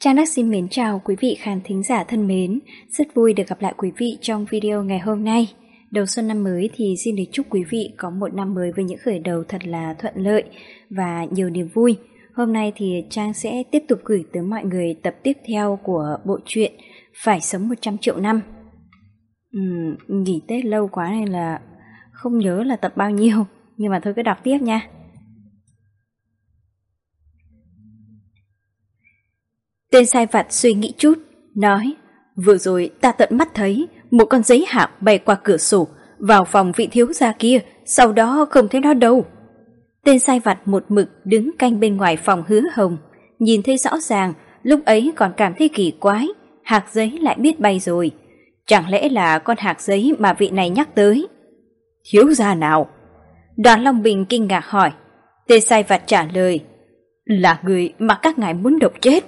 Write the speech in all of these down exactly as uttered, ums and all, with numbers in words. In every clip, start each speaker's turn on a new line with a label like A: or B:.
A: Trang Đắc xin mến chào quý vị khán thính giả thân mến, rất vui được gặp lại quý vị trong video ngày hôm nay. Đầu xuân năm mới thì xin được chúc quý vị có một năm mới với những khởi đầu thật là thuận lợi và nhiều niềm vui. Hôm nay thì Trang sẽ tiếp tục gửi tới mọi người tập tiếp theo của bộ truyện Phải sống một trăm triệu năm. Uhm, nghỉ Tết lâu quá nên là không nhớ là tập bao nhiêu, nhưng mà thôi cứ đọc tiếp nha. Tên sai vặt suy nghĩ chút, nói: vừa rồi ta tận mắt thấy một con giấy hạc bay qua cửa sổ vào phòng vị thiếu gia kia, sau đó không thấy nó đâu. Tên sai vặt một mực đứng canh bên ngoài phòng Hứa Hồng, nhìn thấy rõ ràng, lúc ấy còn cảm thấy kỳ quái, hạc giấy lại biết bay rồi. Chẳng lẽ là con hạc giấy mà vị này nhắc tới? Thiếu gia nào? Đoàn Long Bình kinh ngạc hỏi. Tên sai vặt trả lời: là người mà các ngài muốn độc chết.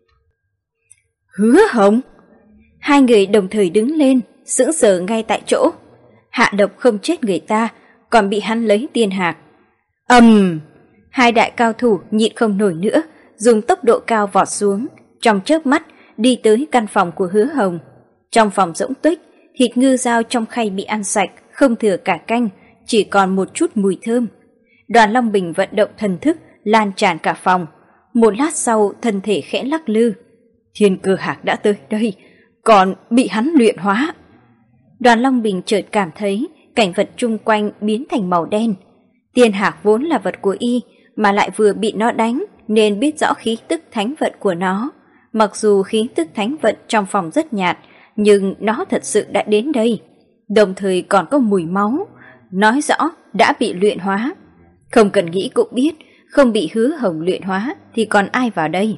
A: Hứa Hồng? Hai người đồng thời đứng lên, sững sờ ngay tại chỗ. Hạ độc không chết người ta, còn bị hắn lấy tiên hạc. Ầm! Um, hai đại cao thủ nhịn không nổi nữa, dùng tốc độ cao vọt xuống, trong chớp mắt đi tới căn phòng của Hứa Hồng. Trong phòng rỗng tuếch, thịt ngư dao trong khay bị ăn sạch, không thừa cả canh, chỉ còn một chút mùi thơm. Đoàn Long Bình vận động thần thức lan tràn cả phòng. Một lát sau, thân thể khẽ lắc lư. Thiên cơ hạc đã tới đây, còn bị hắn luyện hóa. Đoàn Long Bình chợt cảm thấy cảnh vật chung quanh biến thành màu đen. Tiên hạc vốn là vật của y, mà lại vừa bị nó đánh nên biết rõ khí tức thánh vận của nó. Mặc dù khí tức thánh vận trong phòng rất nhạt, nhưng nó thật sự đã đến đây. Đồng thời còn có mùi máu, nói rõ đã bị luyện hóa. Không cần nghĩ cũng biết, không bị Hứa Hồng luyện hóa thì còn ai vào đây.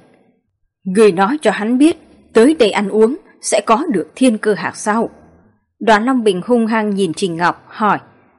A: Người nói cho hắn biết, tới đây ăn uống sẽ có được thiên cơ hạc sao? Đoàn Long Bình hung hăng nhìn Trình Ngọc, hỏi.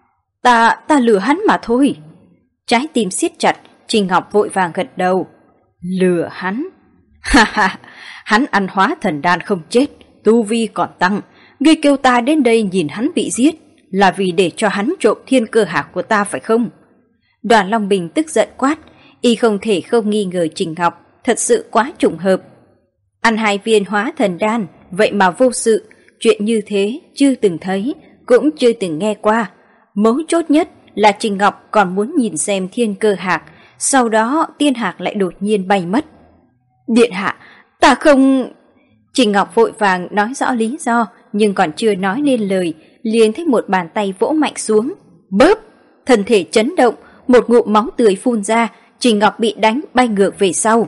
A: Ta, ta lừa hắn mà thôi. Trái tim siết chặt, Trình Ngọc vội vàng gật đầu. Lừa hắn? Ha ha, hắn ăn hóa thần đan không chết, tu vi còn tăng. Ngươi kêu ta đến đây nhìn hắn bị giết, là vì để cho hắn trộm thiên cơ hạc của ta phải không? Đoàn Long Bình tức giận quát, y không thể không nghi ngờ Trình Ngọc, thật sự quá trùng hợp. Ăn hai viên hóa thần đan, vậy mà vô sự, chuyện như thế chưa từng thấy, cũng chưa từng nghe qua. Mấu chốt nhất là Trình Ngọc còn muốn nhìn xem thiên cơ hạc, sau đó tiên hạc lại đột nhiên bay mất. Điện hạ, ta không... Trình Ngọc vội vàng nói rõ lý do, nhưng còn chưa nói nên lời, liền thấy một bàn tay vỗ mạnh xuống. Bớp! Thân thể chấn động, một ngụm máu tươi phun ra, Trình Ngọc bị đánh bay ngược về sau.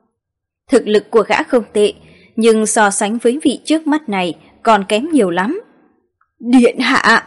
A: Thực lực của gã không tệ, nhưng so sánh với vị trước mắt này còn kém nhiều lắm. Điện hạ!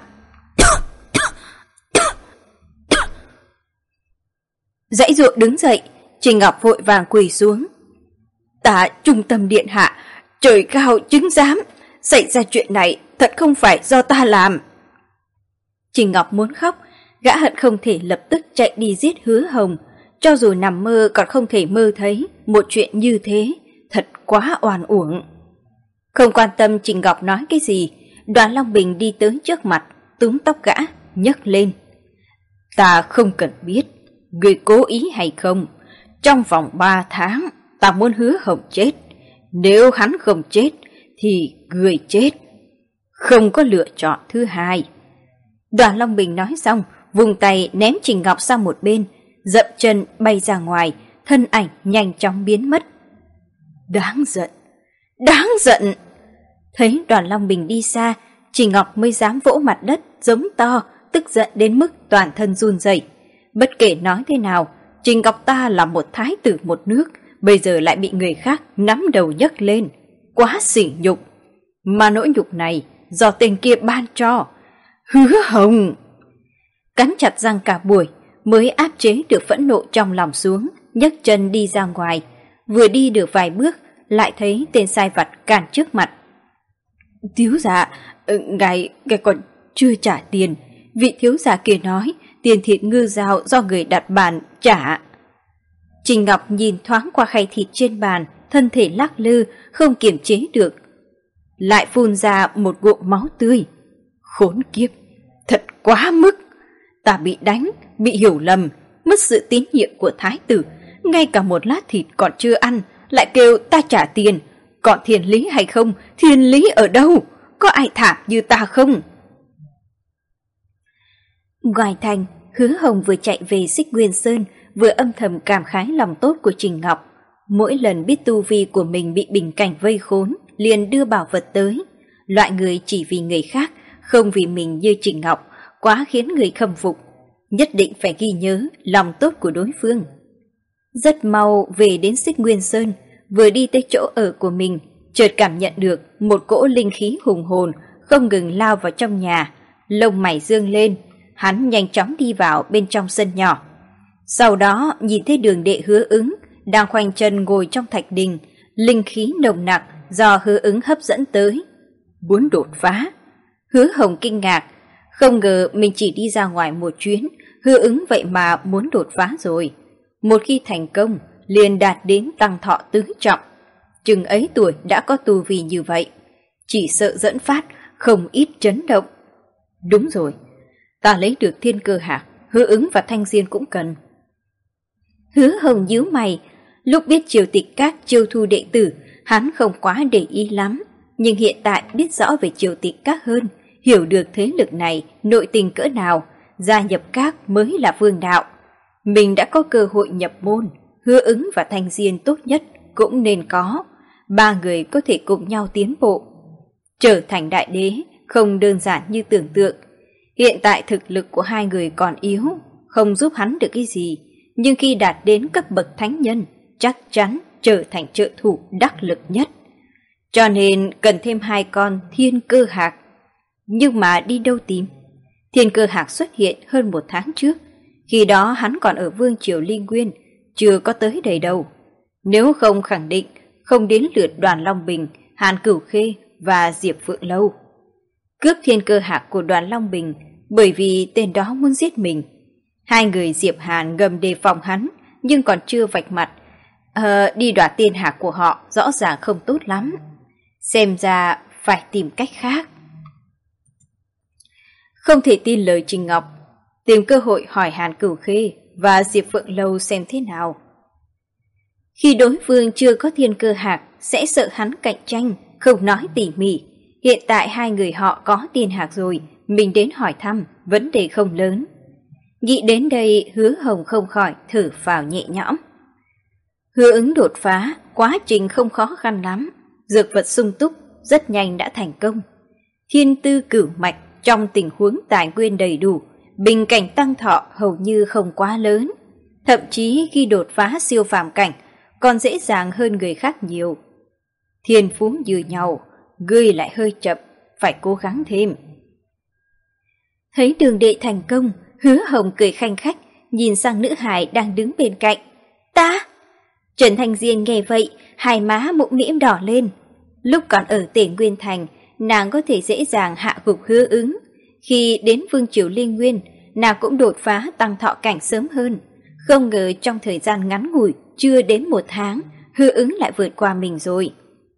A: Dãy dụa đứng dậy, Trình Ngọc vội vàng quỳ xuống. Ta trung tâm điện hạ, trời cao chứng giám, xảy ra chuyện này thật không phải do ta làm. Trình Ngọc muốn khóc, gã hận không thể lập tức chạy đi giết Hứa Hồng. Cho dù nằm mơ còn không thể mơ thấy một chuyện như thế, thật quá oan uổng. Không quan tâm Trình Ngọc nói cái gì, Đoàn Long Bình đi tới trước mặt, túm tóc gã, nhấc lên. Ta không cần biết, người cố ý hay không, trong vòng ba tháng, ta muốn Hứa Hồng chết. Nếu hắn không chết, thì người chết. Không có lựa chọn thứ hai. Đoàn Long Bình nói xong, vùng tay ném Trình Ngọc sang một bên, dậm chân bay ra ngoài, thân ảnh nhanh chóng biến mất. Đáng giận, đáng giận. Thấy Đoàn Long Bình đi xa, Trình Ngọc mới dám vỗ mặt đất giống to, tức giận đến mức toàn thân run rẩy. Bất kể nói thế nào, Trình Ngọc ta là một thái tử một nước, bây giờ lại bị người khác nắm đầu nhấc lên, quá sỉ nhục. Mà nỗi nhục này do tên kia ban cho. Hứa Hồng! Cắn chặt răng cả buổi mới áp chế được phẫn nộ trong lòng xuống, nhấc chân đi ra ngoài. Vừa đi được vài bước, lại thấy tên sai vặt cản trước mặt. Thiếu gia, ngài, ngài còn chưa trả tiền. Vị thiếu gia kia nói tiền thịt ngư dao do người đặt bàn trả. Trình Ngọc nhìn thoáng qua khay thịt trên bàn, thân thể lắc lư, không kiềm chế được. Lại phun ra một ngụm máu tươi. Khốn kiếp, thật quá mức. Ta bị đánh, bị hiểu lầm, mất sự tín nhiệm của thái tử, ngay cả một lát thịt còn chưa ăn, lại kêu ta trả tiền. Còn thiên lý hay không? Thiên lý ở đâu? Có ai thảm như ta không? Ngoài thành, Hứa Hồng vừa chạy về Xích Nguyên Sơn, vừa âm thầm cảm khái lòng tốt của Trình Ngọc. Mỗi lần biết tu vi của mình bị bình cảnh vây khốn, liền đưa bảo vật tới. Loại người chỉ vì người khác, không vì mình như Trình Ngọc, quá khiến người khâm phục. Nhất định phải ghi nhớ lòng tốt của đối phương. Rất mau về đến Xích Nguyên Sơn, vừa đi tới chỗ ở của mình, chợt cảm nhận được một cỗ linh khí hùng hồn không ngừng lao vào trong nhà, lông mày dương lên. Hắn nhanh chóng đi vào bên trong sân nhỏ. Sau đó nhìn thấy Đường Đệ Hứa Ứng đang khoanh chân ngồi trong thạch đình, linh khí nồng nặc do Hứa Ứng hấp dẫn tới. Muốn đột phá. Hứa Hồng kinh ngạc, không ngờ mình chỉ đi ra ngoài một chuyến, Hứa Ứng vậy mà muốn đột phá rồi. Một khi thành công, liền đạt đến tăng thọ tứ trọng. Chừng ấy tuổi đã có tu vi như vậy, chỉ sợ dẫn phát không ít chấn động. Đúng rồi, ta lấy được thiên cơ hạc, Hứa Ứng và Thanh Diên cũng cần. Hứa Hồng nhíu mày, lúc biết Triều Tịch Các chiêu thu đệ tử, hắn không quá để ý lắm, nhưng hiện tại biết rõ về Triều Tịch Các hơn, hiểu được thế lực này nội tình cỡ nào, gia nhập các mới là vương đạo. Mình đã có cơ hội nhập môn, Hứa Ứng và Thanh Diên tốt nhất cũng nên có, ba người có thể cùng nhau tiến bộ. Trở thành đại đế không đơn giản như tưởng tượng. Hiện tại thực lực của hai người còn yếu, không giúp hắn được cái gì, nhưng khi đạt đến cấp bậc thánh nhân, chắc chắn trở thành trợ thủ đắc lực nhất. Cho nên cần thêm hai con thiên cơ hạc. Nhưng mà đi đâu tìm? Thiên cơ hạc xuất hiện hơn một tháng trước, khi đó hắn còn ở Vương Triều Ly Nguyên, chưa có tới đầy đâu. Nếu không khẳng định không đến lượt Đoàn Long Bình, Hàn Cửu Khê và Diệp Phượng Lâu. Cướp thiên cơ hạc của Đoàn Long Bình bởi vì tên đó muốn giết mình. Hai người Diệp Hàn ngầm đề phòng hắn, nhưng còn chưa vạch mặt. Ờ, đi đoạt tiên hạc của họ rõ ràng không tốt lắm. Xem ra phải tìm cách khác. Không thể tin lời Trình Ngọc, tìm cơ hội hỏi Hàn Cửu Khê và Diệp Phượng Lâu xem thế nào. Khi đối phương chưa có thiên cơ hạc, sẽ sợ hắn cạnh tranh, không nói tỉ mỉ. Hiện tại hai người họ có tiên hạc rồi, mình đến hỏi thăm, vấn đề không lớn. Nghĩ đến đây, Hứa Hồng không khỏi thở phào nhẹ nhõm. Hứa Ứng đột phá, quá trình không khó khăn lắm, dược vật sung túc, rất nhanh đã thành công. Thiên tư cửu mạch trong tình huống tài nguyên đầy đủ, bình cảnh tăng thọ hầu như không quá lớn. Thậm chí khi đột phá siêu phàm cảnh, còn dễ dàng hơn người khác nhiều. Thiên phú như nhau, ngươi lại hơi chậm, phải cố gắng thêm. Thấy Đường Đệ thành công, Hứa Hồng cười khanh khách, nhìn sang nữ hài đang đứng bên cạnh. Ta! Trần Thanh Diên nghe vậy, hai má mũm mĩm đỏ lên. Lúc còn ở Tề Nguyên Thành, nàng có thể dễ dàng hạ gục Hứa Ứng. Khi đến Vương Triều Liên Nguyên, nàng cũng đột phá tăng thọ cảnh sớm hơn. Không ngờ trong thời gian ngắn ngủi, chưa đến một tháng, Hứa Ứng lại vượt qua mình rồi.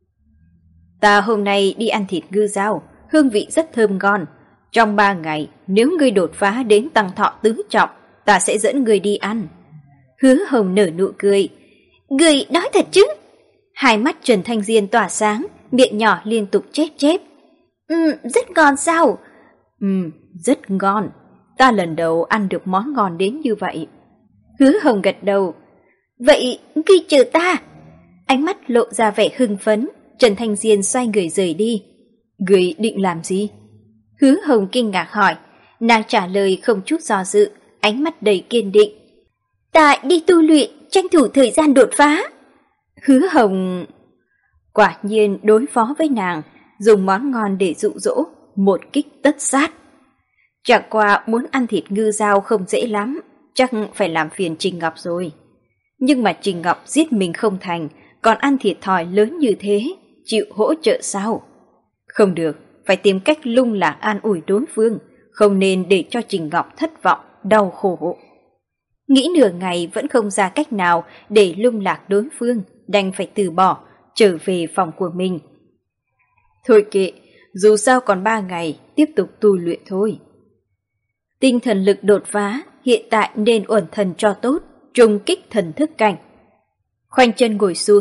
A: Ta hôm nay đi ăn thịt ngư dao, hương vị rất thơm ngon. Trong ba ngày, nếu ngươi đột phá đến tăng thọ tứ trọng, ta sẽ dẫn ngươi đi ăn. Hứa Hồng nở nụ cười. Ngươi nói thật chứ? Hai mắt Trần Thanh Diên tỏa sáng, miệng nhỏ liên tục chép chép. Ừ, rất ngon sao? Ừ, rất ngon. Ta lần đầu ăn được món ngon đến như vậy. Hứa Hồng gật đầu. Vậy ngươi chờ ta. Ánh mắt lộ ra vẻ hưng phấn, Trần Thanh Diên xoay người rời đi. Ngươi định làm gì? Hứa Hồng kinh ngạc hỏi. Nàng trả lời không chút do dự, ánh mắt đầy kiên định. Ta đi tu luyện, tranh thủ thời gian đột phá. Hứa Hồng... Quả nhiên đối phó với nàng, dùng món ngon để dụ dỗ, một kích tất sát. Chẳng qua muốn ăn thịt ngư dao không dễ lắm, chắc phải làm phiền Trình Ngọc rồi. Nhưng mà Trình Ngọc giết mình không thành, còn ăn thiệt thòi lớn như thế, chịu hỗ trợ sao? Không được, phải tìm cách lung lạc an ủi đối phương, không nên để cho Trình Ngọc thất vọng, đau khổ. Nghĩ nửa ngày vẫn không ra cách nào để lung lạc đối phương, đành phải từ bỏ, trở về phòng của mình. Thôi kệ, dù sao còn ba ngày, tiếp tục tu luyện thôi. Tinh thần lực đột phá, hiện tại nên uẩn thần cho tốt, trùng kích thần thức cảnh. Khoanh chân ngồi xuống,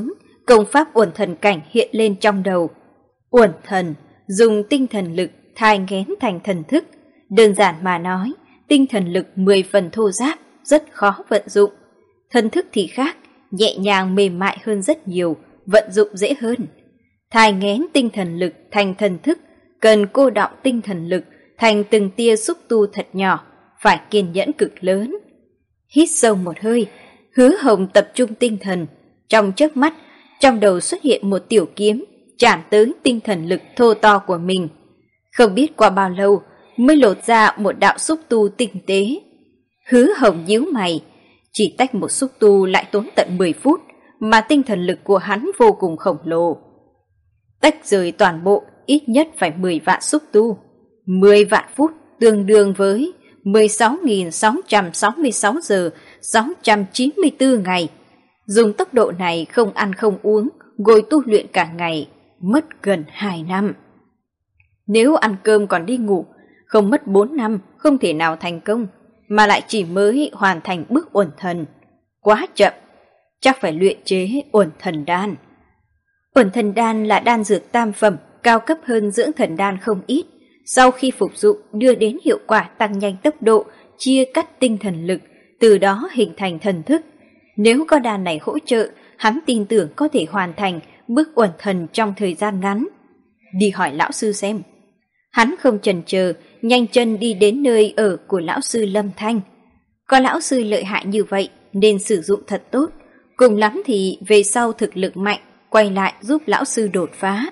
A: Công pháp uẩn thần cảnh hiện lên trong đầu. Uẩn thần, dùng tinh thần lực thai nghén thành thần thức. Đơn giản mà nói, tinh thần lực mười phần thô ráp, rất khó vận dụng. Thần thức thì khác, nhẹ nhàng mềm mại hơn rất nhiều, vận dụng dễ hơn. Thai nghén tinh thần lực thành thần thức, cần cô đọng tinh thần lực thành từng tia xúc tu thật nhỏ, phải kiên nhẫn cực lớn. Hít sâu một hơi, Hứa Hồng tập trung tinh thần. Trong chớp mắt, trong đầu xuất hiện một tiểu kiếm, chạm tới tinh thần lực thô to của mình. Không biết qua bao lâu mới lột ra một đạo xúc tu tinh tế. Hứa Hồng nhíu mày, chỉ tách một xúc tu lại tốn tận mười phút, mà tinh thần lực của hắn vô cùng khổng lồ. Tách rời toàn bộ ít nhất phải mười vạn xúc tu. mười vạn phút tương đương với mười sáu nghìn sáu trăm sáu mươi sáu giờ sáu trăm chín mươi tư ngày. Dùng tốc độ này không ăn không uống, ngồi tu luyện cả ngày, mất gần hai năm. Nếu ăn cơm còn đi ngủ, không mất bốn năm không thể nào thành công, mà lại chỉ mới hoàn thành bước uẩn thần. Quá chậm, chắc phải luyện chế uẩn thần đan. Uẩn thần đan là đan dược tam phẩm, cao cấp hơn dưỡng thần đan không ít. Sau khi phục dụng đưa đến hiệu quả tăng nhanh tốc độ, chia cắt tinh thần lực, từ đó hình thành thần thức. Nếu có đan này hỗ trợ, hắn tin tưởng có thể hoàn thành bước uẩn thần trong thời gian ngắn. Đi hỏi lão sư xem. Hắn không chần chờ, nhanh chân đi đến nơi ở của lão sư Lâm Thanh. Có lão sư lợi hại như vậy nên sử dụng thật tốt, cùng lắm thì về sau thực lực mạnh quay lại giúp lão sư đột phá.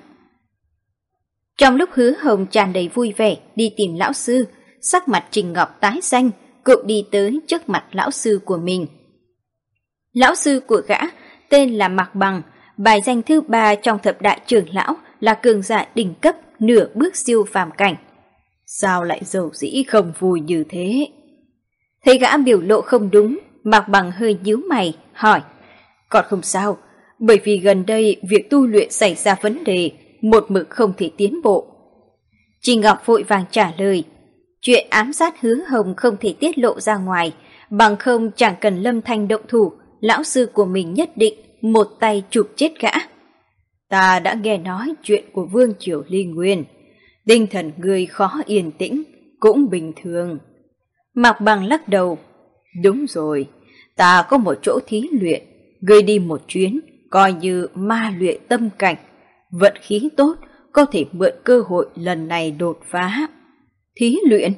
A: Trong lúc Hứa Hồng tràn đầy vui vẻ đi tìm lão sư, sắc mặt Trình Ngọc tái xanh, cậu đi tới trước mặt lão sư của mình. Lão sư của gã tên là Mạc Bằng, bài danh thứ ba trong thập đại trưởng lão, là cường giả đỉnh cấp nửa bước siêu phàm cảnh. Sao lại dầu dĩ không vui như thế? Thấy gã biểu lộ không đúng, Mạc Bằng hơi nhíu mày, hỏi. Còn không sao, bởi vì gần đây việc tu luyện xảy ra vấn đề, một mực không thể tiến bộ. Trình Ngọc vội vàng trả lời. Chuyện ám sát Hứa Hồng không thể tiết lộ ra ngoài, bằng không chẳng cần Lâm Thanh động thủ, lão sư của mình nhất định một tay chụp chết gã. Ta đã nghe nói chuyện của Vương Triều Ly Nguyên, tinh thần người khó yên tĩnh, cũng bình thường. Mạc Bằng lắc đầu. Đúng rồi, ta có một chỗ thí luyện, ngươi đi một chuyến, coi như ma luyện tâm cảnh. Vận khí tốt, có thể mượn cơ hội lần này đột phá. Thí luyện?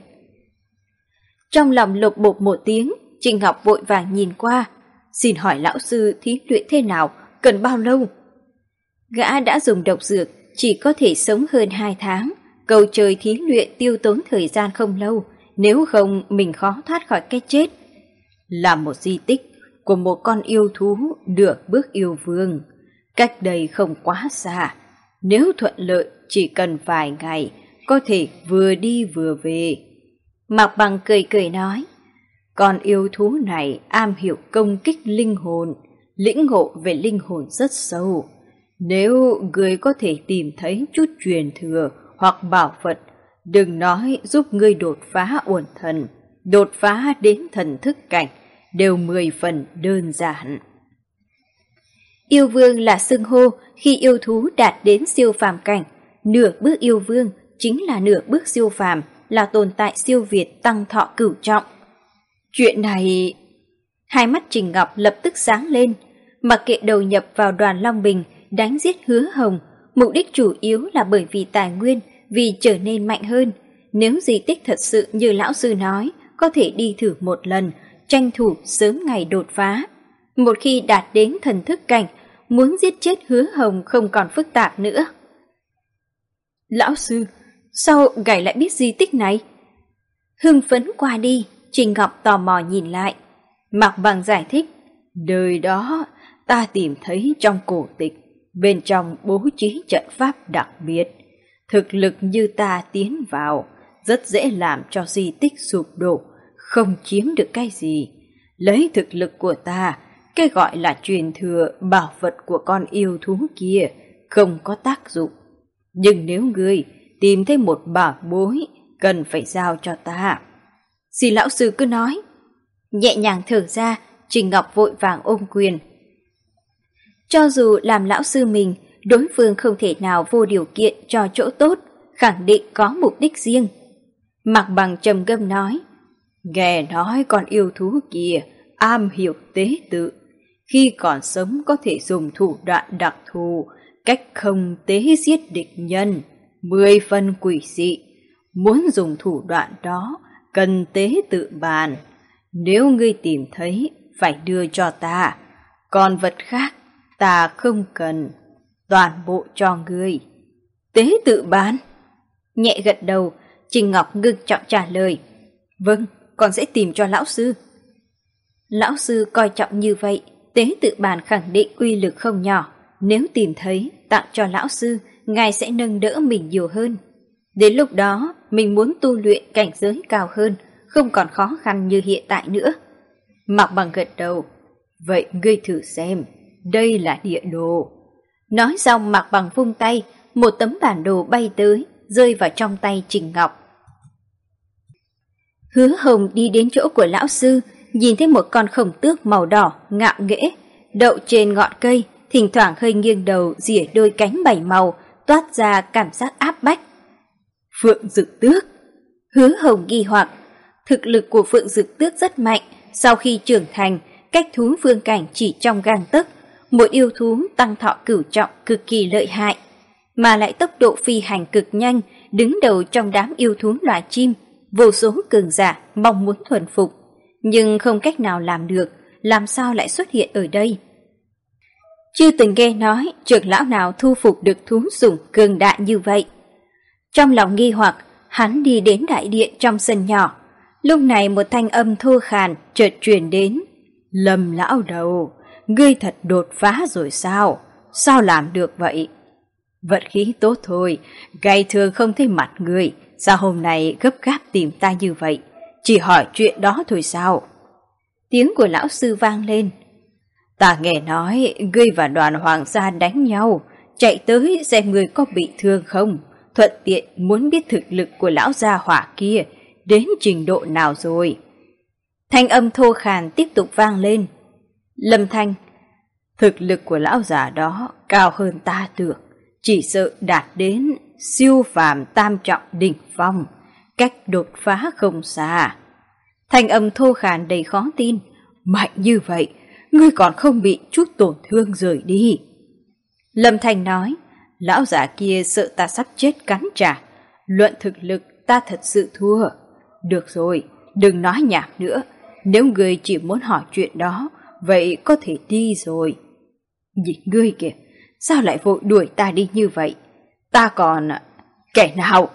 A: Trong lòng lục bục một tiếng, Trình Ngọc vội vàng nhìn qua. Xin hỏi lão sư thí luyện thế nào, cần bao lâu? Gã đã dùng độc dược, chỉ có thể sống hơn hai tháng. Cầu trời thí luyện tiêu tốn thời gian không lâu, nếu không mình khó thoát khỏi cái chết. Là một di tích của một con yêu thú được bước yêu vương, cách đây không quá xa. Nếu thuận lợi chỉ cần vài ngày, có thể vừa đi vừa về. Mạc Bằng cười cười nói, con yêu thú này am hiểu công kích linh hồn, lĩnh ngộ về linh hồn rất sâu. Nếu ngươi có thể tìm thấy chút truyền thừa hoặc bảo vật, đừng nói giúp ngươi đột phá uẩn thần, đột phá đến thần thức cảnh, đều mười phần đơn giản. Yêu vương là xưng hô khi yêu thú đạt đến siêu phàm cảnh, nửa bước yêu vương chính là nửa bước siêu phàm, là tồn tại siêu việt tăng thọ cửu trọng. Chuyện này... Hai mắt Trình Ngọc lập tức sáng lên, mặc kệ đầu nhập vào đoàn Long Bình đánh giết Hứa Hồng, mục đích chủ yếu là bởi vì tài nguyên, vì trở nên mạnh hơn. Nếu di tích thật sự như lão sư nói, có thể đi thử một lần, tranh thủ sớm ngày đột phá. Một khi đạt đến thần thức cảnh, muốn giết chết Hứa Hồng không còn phức tạp nữa. Lão sư, sao ngài lại biết di tích này? Hưng phấn qua đi, Trình Ngọc tò mò nhìn lại. Mạc Bằng giải thích, đời đó ta tìm thấy trong cổ tịch, bên trong bố trí trận pháp đặc biệt. Thực lực như ta tiến vào, rất dễ làm cho di tích sụp đổ, không chiếm được cái gì. Lấy thực lực của ta, cái gọi là truyền thừa bảo vật của con yêu thú kia không có tác dụng. Nhưng nếu ngươi tìm thấy một bảo bối, cần phải giao cho ta. Xin lão sư cứ nói. Nhẹ nhàng thở ra, Trình Ngọc vội vàng ôm quyền. Cho dù làm lão sư mình, đối phương không thể nào vô điều kiện cho chỗ tốt, khẳng định có mục đích riêng. Mạc Bằng trầm ngâm nói, nghe nói con yêu thú kia am hiểu tế tự, khi còn sống có thể dùng thủ đoạn đặc thù, cách không tế giết địch nhân, mười phần quỷ dị. Muốn dùng thủ đoạn đó, cần tế tự bàn. Nếu ngươi tìm thấy, phải đưa cho ta. Còn vật khác, ta không cần. Toàn bộ cho ngươi. Tế tự bàn? Nhẹ gật đầu, Trình Ngọc ngưng trọng trả lời. Vâng, con sẽ tìm cho lão sư. Lão sư coi trọng như vậy, tế tự bàn khẳng định uy lực không nhỏ. Nếu tìm thấy, tặng cho lão sư, ngài sẽ nâng đỡ mình nhiều hơn. Đến lúc đó, mình muốn tu luyện cảnh giới cao hơn, không còn khó khăn như hiện tại nữa. Mạc Bằng gật đầu. Vậy ngươi thử xem, đây là địa đồ. Nói xong Mạc Bằng vung tay, một tấm bản đồ bay tới, rơi vào trong tay Trình Ngọc. Hứa Hồng đi đến chỗ của lão sư, nhìn thấy một con khổng tước màu đỏ, ngạo nghễ, đậu trên ngọn cây, thỉnh thoảng hơi nghiêng đầu rỉa đôi cánh bảy màu, toát ra cảm giác áp bách. Phượng Dực Tước. Hứa Hồng nghi hoặc, thực lực của Phượng Dực Tước rất mạnh, sau khi trưởng thành, cách thú vương cảnh chỉ trong gang tấc, một yêu thú tăng thọ cửu trọng cực kỳ lợi hại, mà lại tốc độ phi hành cực nhanh, đứng đầu trong đám yêu thú loài chim, vô số cường giả mong muốn thuần phục, nhưng không cách nào làm được, làm sao lại xuất hiện ở đây? Chưa từng nghe nói trưởng lão nào thu phục được thú sủng cường đại như vậy. Trong lòng nghi hoặc, hắn đi đến đại điện trong sân nhỏ. Lúc này một thanh âm thô khàn chợt truyền đến. Lâm lão đầu, ngươi thật đột phá rồi sao? Sao làm được vậy? Vận khí tốt thôi, ngày thường không thấy mặt ngươi, sao hôm nay gấp gáp tìm ta như vậy? Chỉ hỏi chuyện đó thôi sao? Tiếng của lão sư vang lên. Ta nghe nói ngươi và đoàn hoàng gia đánh nhau, chạy tới xem ngươi có bị thương không, thuận tiện muốn biết thực lực của lão gia hỏa kia đến trình độ nào rồi. Thanh âm thô khàn tiếp tục vang lên. Lâm Thanh, thực lực của lão già đó cao hơn ta tưởng, chỉ sợ đạt đến siêu phàm tam trọng đỉnh phong, cách đột phá không xa. Thanh âm thô khàn đầy khó tin. Mạnh như vậy, ngươi còn không bị chút tổn thương rời đi. Lâm Thanh nói, lão già kia sợ ta sắp chết cắn trả, luận thực lực ta thật sự thua. Được rồi, đừng nói nhảm nữa, nếu ngươi chỉ muốn hỏi chuyện đó, vậy có thể đi rồi. Nhìn ngươi kìa, sao lại vội đuổi ta đi như vậy? Ta còn... kẻ nào?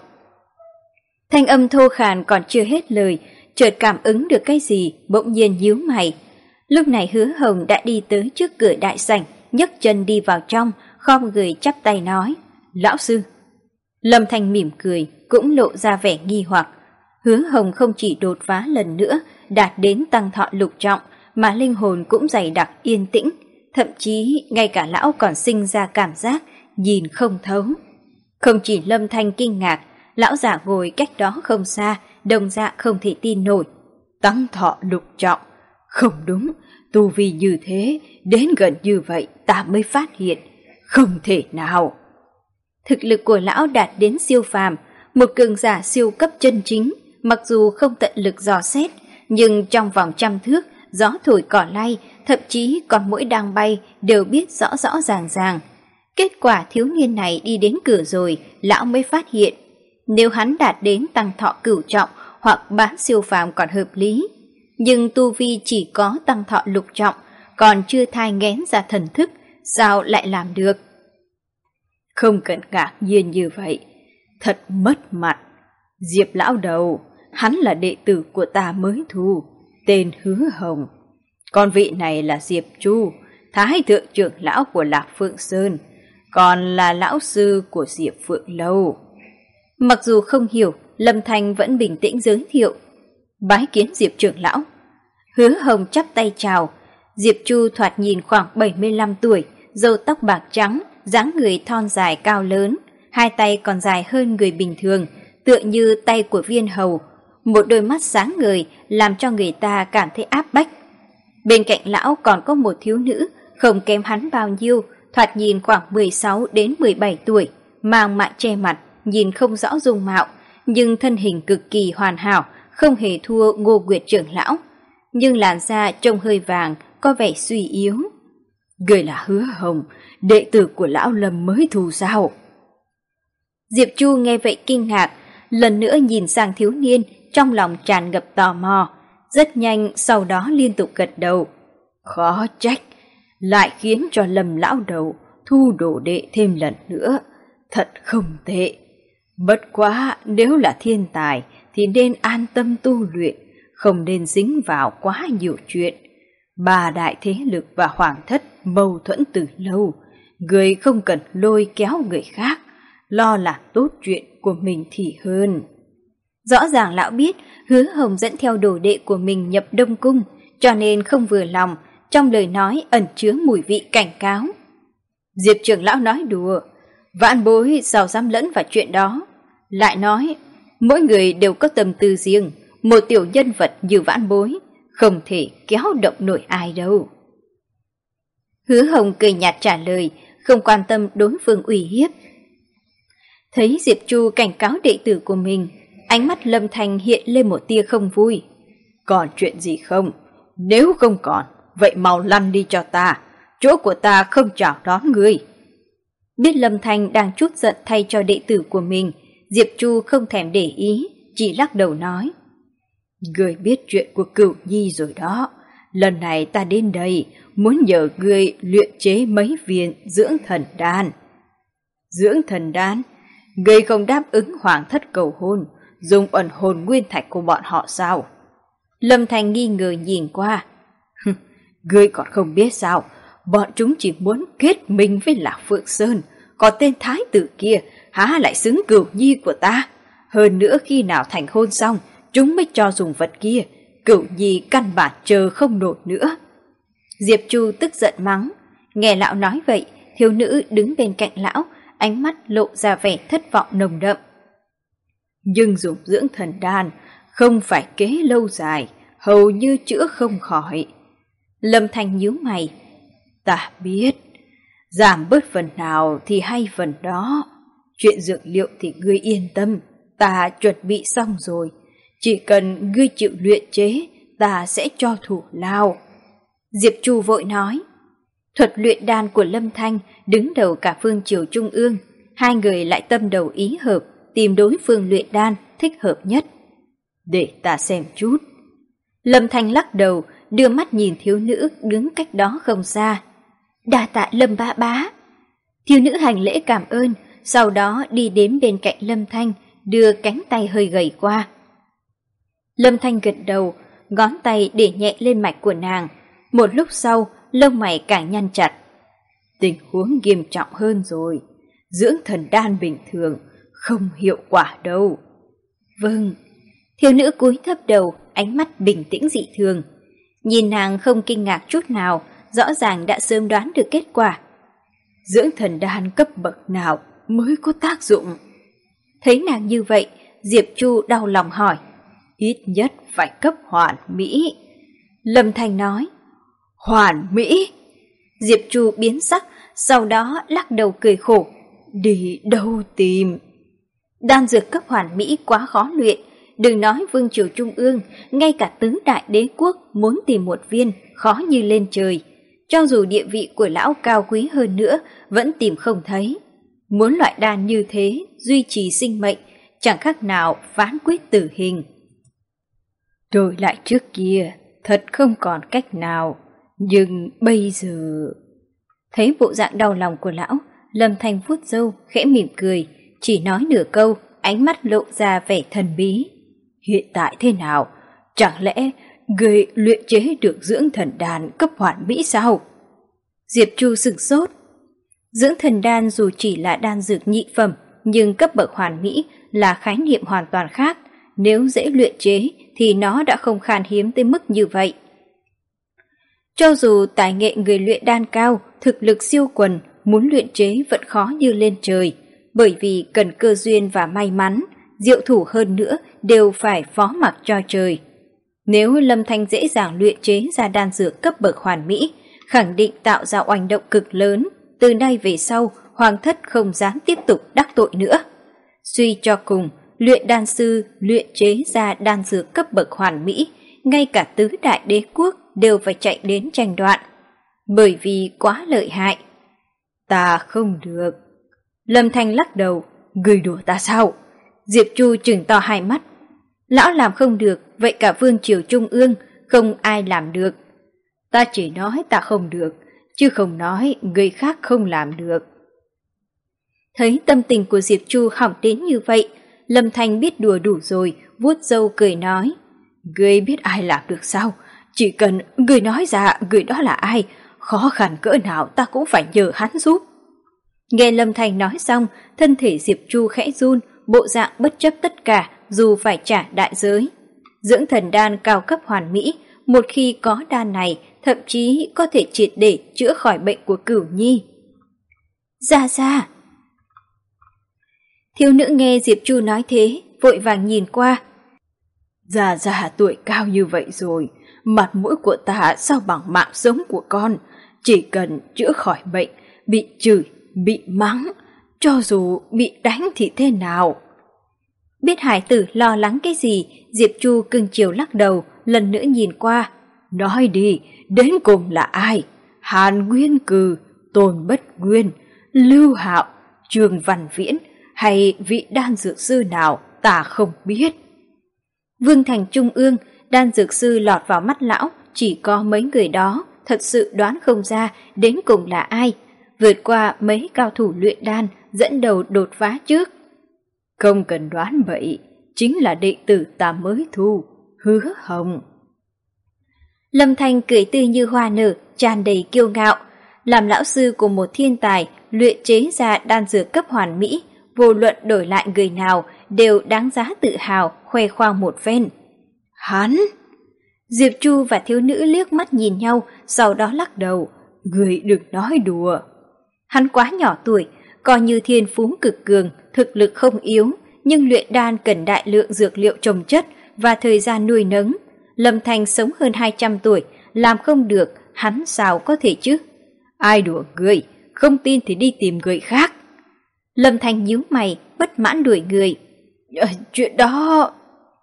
A: Thanh âm thô khàn còn chưa hết lời, chợt cảm ứng được cái gì, bỗng nhiên nhíu mày. Lúc này Hứa Hồng đã đi tới trước cửa đại sảnh, nhấc chân đi vào trong, khom người chắp tay nói, lão sư. Lâm Thanh mỉm cười, cũng lộ ra vẻ nghi hoặc. Hứa Hồng không chỉ đột phá lần nữa, đạt đến tăng thọ lục trọng, mà linh hồn cũng dày đặc yên tĩnh, thậm chí ngay cả lão còn sinh ra cảm giác nhìn không thấu. Không chỉ Lâm Thanh kinh ngạc, lão giả ngồi cách đó không xa, đồng dạng không thể tin nổi. Tăng thọ lục trọng, không đúng, tu vi như thế, đến gần như vậy ta mới phát hiện, không thể nào. Thực lực của lão đạt đến siêu phàm, một cường giả siêu cấp chân chính, mặc dù không tận lực dò xét, nhưng trong vòng trăm thước, gió thổi cỏ lay, thậm chí còn mỗi đang bay đều biết rõ rõ ràng ràng. Kết quả thiếu niên này đi đến cửa rồi, lão mới phát hiện, nếu hắn đạt đến tăng thọ cửu trọng hoặc bán siêu phàm còn hợp lý. Nhưng tu vi chỉ có tăng thọ lục trọng, còn chưa thai nghén ra thần thức, sao lại làm được? Không cần ngạc nhiên như vậy, thật mất mặt. Diệp lão đầu, hắn là đệ tử của ta mới thu, tên Hứa Hồng. Còn vị này là Diệp Chu, thái thượng trưởng lão của Lạc Phượng Sơn, còn là lão sư của Diệp Phượng Lâu. Mặc dù không hiểu, Lâm Thanh vẫn bình tĩnh giới thiệu. Bái kiến Diệp trưởng lão. Hứa Hồng chắp tay chào. Diệp Chu thoạt nhìn khoảng bảy mươi lăm tuổi, râu tóc bạc trắng, dáng người thon dài cao lớn, hai tay còn dài hơn người bình thường, tựa như tay của viên hầu, một đôi mắt sáng ngời làm cho người ta cảm thấy áp bách. Bên cạnh lão còn có một thiếu nữ, không kém hắn bao nhiêu, thoạt nhìn khoảng mười sáu đến mười bảy tuổi, mang mại che mặt, nhìn không rõ dung mạo, nhưng thân hình cực kỳ hoàn hảo, không hề thua Ngô Nguyệt trưởng lão. Nhưng làn da trông hơi vàng, có vẻ suy yếu. Người là Hứa Hồng, đệ tử của lão Lâm mới thu sao? Diệp Chu nghe vậy kinh ngạc, lần nữa nhìn sang thiếu niên, trong lòng tràn ngập tò mò. Rất nhanh sau đó liên tục gật đầu. Khó trách, lại khiến cho Lâm lão đầu thu đồ đệ thêm lần nữa. Thật không tệ. Bất quá nếu là thiên tài thì nên an tâm tu luyện, không nên dính vào quá nhiều chuyện. Ba đại thế lực và hoàng thất mâu thuẫn từ lâu, người không cần lôi kéo người khác, lo làm tốt chuyện của mình thì hơn. Rõ ràng lão biết Hứa Hồng dẫn theo đồ đệ của mình nhập Đông Cung, cho nên không vừa lòng, trong lời nói ẩn chứa mùi vị cảnh cáo. Diệp trưởng lão nói đùa, vãn bối sao dám lẫn vào chuyện đó. Lại nói, mỗi người đều có tâm tư riêng, một tiểu nhân vật như vãn bối, không thể kéo động nổi ai đâu. Hứa Hồng cười nhạt trả lời, không quan tâm đối phương uy hiếp. Thấy Diệp Chu cảnh cáo đệ tử của mình, ánh mắt Lâm Thành hiện lên một tia không vui. Còn chuyện gì không? Nếu không còn, vậy mau lăn đi cho ta, chỗ của ta không chào đón người. Biết Lâm Thành đang chút giận thay cho đệ tử của mình, Diệp Chu không thèm để ý, chỉ lắc đầu nói. Ngươi biết chuyện của Cửu Nhi rồi đó, lần này ta đến đây muốn nhờ ngươi luyện chế mấy viên dưỡng thần đan. Dưỡng thần đan? Ngươi không đáp ứng hoàng thất cầu hôn, dùng ẩn hồn nguyên thạch của bọn họ sao? Lâm Thành nghi ngờ nhìn qua. Ngươi còn không biết sao, bọn chúng chỉ muốn kết minh với Lạc Phượng Sơn, còn tên thái tử kia há lại xứng Cửu Nhi của ta. Hơn nữa khi nào thành hôn xong, chúng mới cho dùng vật kia, Cửu Nhi căn bản chờ không nổi nữa. Diệp Chu tức giận mắng, nghe lão nói vậy, thiếu nữ đứng bên cạnh lão, ánh mắt lộ ra vẻ thất vọng nồng đậm. Nhưng dùng dưỡng thần đan không phải kế lâu dài, hầu như chữa không khỏi. Lâm Thành nhíu mày, ta biết, giảm bớt phần nào thì hay phần đó. Chuyện dược liệu thì ngươi yên tâm, ta chuẩn bị xong rồi. Chỉ cần ngươi chịu luyện chế, ta sẽ cho thủ lao. Diệp Chu vội nói. Thuật luyện đan của Lâm Thanh đứng đầu cả phương triều trung ương. Hai người lại tâm đầu ý hợp, tìm đối phương luyện đan thích hợp nhất. Để ta xem chút. Lâm Thanh lắc đầu, đưa mắt nhìn thiếu nữ đứng cách đó không xa. Đa tạ Lâm bá bá. Thiếu nữ hành lễ cảm ơn, sau đó đi đến bên cạnh Lâm Thanh, đưa cánh tay hơi gầy qua. Lâm Thanh gật đầu, ngón tay để nhẹ lên mạch của nàng. Một lúc sau, lông mày càng nhăn chặt. Tình huống nghiêm trọng hơn rồi. Dưỡng thần đan bình thường, không hiệu quả đâu. Vâng. Thiếu nữ cúi thấp đầu, ánh mắt bình tĩnh dị thường. Nhìn nàng không kinh ngạc chút nào, rõ ràng đã sớm đoán được kết quả. Dưỡng thần đan cấp bậc nào mới có tác dụng? Thấy nàng như vậy, Diệp Chu đau lòng hỏi. Ít nhất phải cấp hoàn mỹ. Lâm Thanh nói. Hoàn mỹ? Diệp Chu biến sắc, sau đó lắc đầu cười khổ. Đi đâu tìm? Đan dược cấp hoàn mỹ quá khó luyện, đừng nói vương triều trung ương, ngay cả tứ đại đế quốc muốn tìm một viên khó như lên trời. Cho dù địa vị của lão cao quý hơn nữa, vẫn tìm không thấy. Muốn loại đan như thế, duy trì sinh mệnh, chẳng khác nào phán quyết tử hình. Đổi lại trước kia, thật không còn cách nào, nhưng bây giờ... Thấy bộ dạng đau lòng của lão, Lâm Thanh vuốt râu, khẽ mỉm cười, chỉ nói nửa câu, ánh mắt lộ ra vẻ thần bí. Hiện tại thế nào? Chẳng lẽ người luyện chế được dưỡng thần đan cấp hoàn mỹ sao? Diệp Chu sửng sốt. Dưỡng thần đan dù chỉ là đan dược nhị phẩm, nhưng cấp bậc hoàn mỹ là khái niệm hoàn toàn khác. Nếu dễ luyện chế thì nó đã không khan hiếm tới mức như vậy. Cho dù tài nghệ người luyện đan cao, thực lực siêu quần, muốn luyện chế vẫn khó như lên trời, bởi vì cần cơ duyên và may mắn, diệu thủ hơn nữa đều phải phó mặc cho trời. Nếu Lâm Thanh dễ dàng luyện chế ra đan dược cấp bậc hoàn mỹ, khẳng định tạo ra oanh động cực lớn. Từ nay về sau, Hoàng thất không dám tiếp tục đắc tội nữa. Suy cho cùng, luyện đan sư luyện chế ra đan dược cấp bậc hoàn mỹ, ngay cả tứ đại đế quốc đều phải chạy đến tranh đoạt. Bởi vì quá lợi hại. Ta không được. Lâm Thanh lắc đầu. Người đùa ta sao? Diệp Chu trừng to hai mắt. Lão làm không được, vậy cả vương triều trung ương không ai làm được. Ta chỉ nói ta không được, chứ không nói người khác không làm được. Thấy tâm tình của Diệp Chu hỏng đến như vậy, Lâm Thanh biết đùa đủ rồi, vuốt râu cười nói. Ngươi biết ai làm được sao? Chỉ cần ngươi nói ra người đó là ai, khó khăn cỡ nào ta cũng phải nhờ hắn giúp. Nghe Lâm Thanh nói xong, thân thể Diệp Chu khẽ run, bộ dạng bất chấp tất cả dù phải trả đại giới. Dưỡng thần đan cao cấp hoàn mỹ, một khi có đan này, thậm chí có thể triệt để chữa khỏi bệnh của Cửu Nhi. Ra ra! Thiếu nữ nghe Diệp Chu nói thế, vội vàng nhìn qua. Già già tuổi cao như vậy rồi, mặt mũi của ta sao bằng mạng sống của con, chỉ cần chữa khỏi bệnh, bị chửi, bị mắng, cho dù bị đánh thì thế nào. Biết hải tử lo lắng cái gì, Diệp Chu cưng chiều lắc đầu, lần nữa nhìn qua. Nói đi, đến cùng là ai? Hàn Nguyên Cừ, Tôn Bất Nguyên, Lưu Hạo, Trương Văn Viễn hay vị đan dược sư nào ta không biết. Vương thành trung ương, đan dược sư lọt vào mắt lão, chỉ có mấy người đó, thật sự đoán không ra đến cùng là ai. Vượt qua mấy cao thủ luyện đan, dẫn đầu đột phá trước. Không cần đoán bậy, chính là đệ tử ta mới thu, Hứa Hồng. Lâm Thanh cười tươi như hoa nở, tràn đầy kiêu ngạo. Làm lão sư của một thiên tài, luyện chế ra đan dược cấp hoàn mỹ, vô luận đổi lại người nào đều đáng giá tự hào, khoe khoang một phen. Hắn! Diệp Chu và thiếu nữ liếc mắt nhìn nhau, sau đó lắc đầu. Người đừng nói đùa. Hắn quá nhỏ tuổi, coi như thiên phú cực cường, thực lực không yếu, nhưng luyện đan cần đại lượng dược liệu trồng chất và thời gian nuôi nấng. Lâm Thanh sống hơn hai trăm tuổi, làm không được, hắn sao có thể chứ? Ai đùa người, không tin thì đi tìm người khác. Lâm Thanh nhíu mày, bất mãn đuổi người. À, chuyện đó...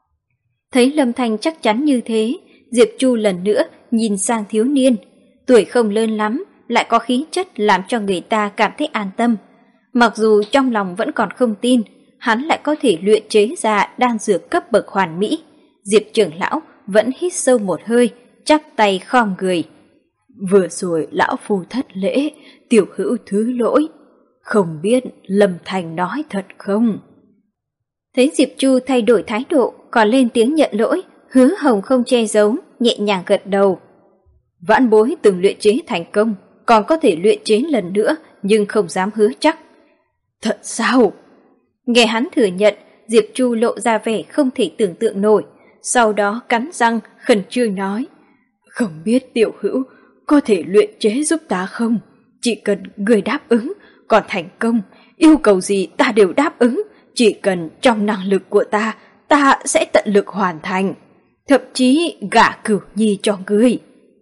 A: Thấy Lâm Thanh chắc chắn như thế, Diệp Chu lần nữa nhìn sang thiếu niên. Tuổi không lớn lắm, lại có khí chất làm cho người ta cảm thấy an tâm. Mặc dù trong lòng vẫn còn không tin, hắn lại có thể luyện chế ra đan dược cấp bậc hoàn mỹ. Diệp trưởng lão vẫn hít sâu một hơi, chắp tay khom người. Vừa rồi lão phu thất lễ, tiểu hữu thứ lỗi. Không biết Lâm Thanh nói thật không? Thấy Diệp Chu thay đổi thái độ, còn lên tiếng nhận lỗi, Hứa Hồng không che giấu, nhẹ nhàng gật đầu. Vãn bối từng luyện chế thành công, còn có thể luyện chế lần nữa, nhưng không dám hứa chắc. Thật sao? Nghe hắn thừa nhận, Diệp Chu lộ ra vẻ không thể tưởng tượng nổi, sau đó cắn răng khẩn trương nói. Không biết tiểu hữu có thể luyện chế giúp ta không? Chỉ cần người đáp ứng, còn thành công, yêu cầu gì ta đều đáp ứng, chỉ cần trong năng lực của ta, ta sẽ tận lực hoàn thành, thậm chí gả Cửu Nhi cho ngươi.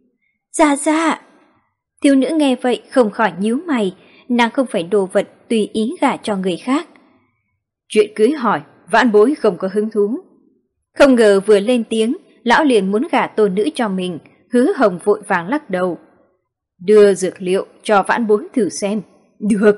A: Dạ dạ. Thiếu nữ nghe vậy không khỏi nhíu mày, nàng không phải đồ vật tùy ý gả cho người khác. Chuyện cưới hỏi, vãn bối không có hứng thú. Không ngờ vừa lên tiếng, lão liền muốn gả tôn nữ cho mình, Hứa Hồng vội vàng lắc đầu. Đưa dược liệu cho vãn bối thử xem. Được.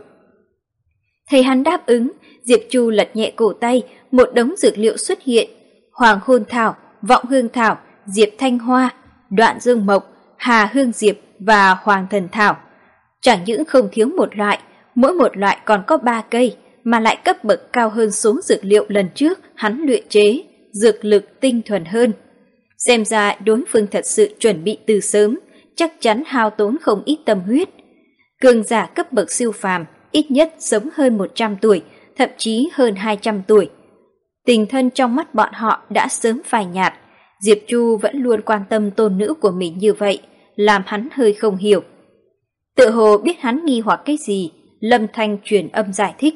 A: Thấy hắn đáp ứng, Diệp Chu lật nhẹ cổ tay, một đống dược liệu xuất hiện. Hoàng hôn thảo, vọng hương thảo, diệp thanh hoa, đoạn dương mộc, hà hương diệp và hoàng thần thảo. Chẳng những không thiếu một loại, mỗi một loại còn có ba cây, mà lại cấp bậc cao hơn số dược liệu lần trước hắn luyện chế, dược lực tinh thuần hơn. Xem ra đối phương thật sự chuẩn bị từ sớm, chắc chắn hao tốn không ít tâm huyết. Cường giả cấp bậc siêu phàm, ít nhất sống hơn một trăm tuổi, thậm chí hơn hai trăm tuổi. Tình thân trong mắt bọn họ đã sớm phai nhạt, Diệp Chu vẫn luôn quan tâm tôn nữ của mình như vậy, làm hắn hơi không hiểu. Tự hồ biết hắn nghi hoặc cái gì, Lâm Thanh truyền âm giải thích.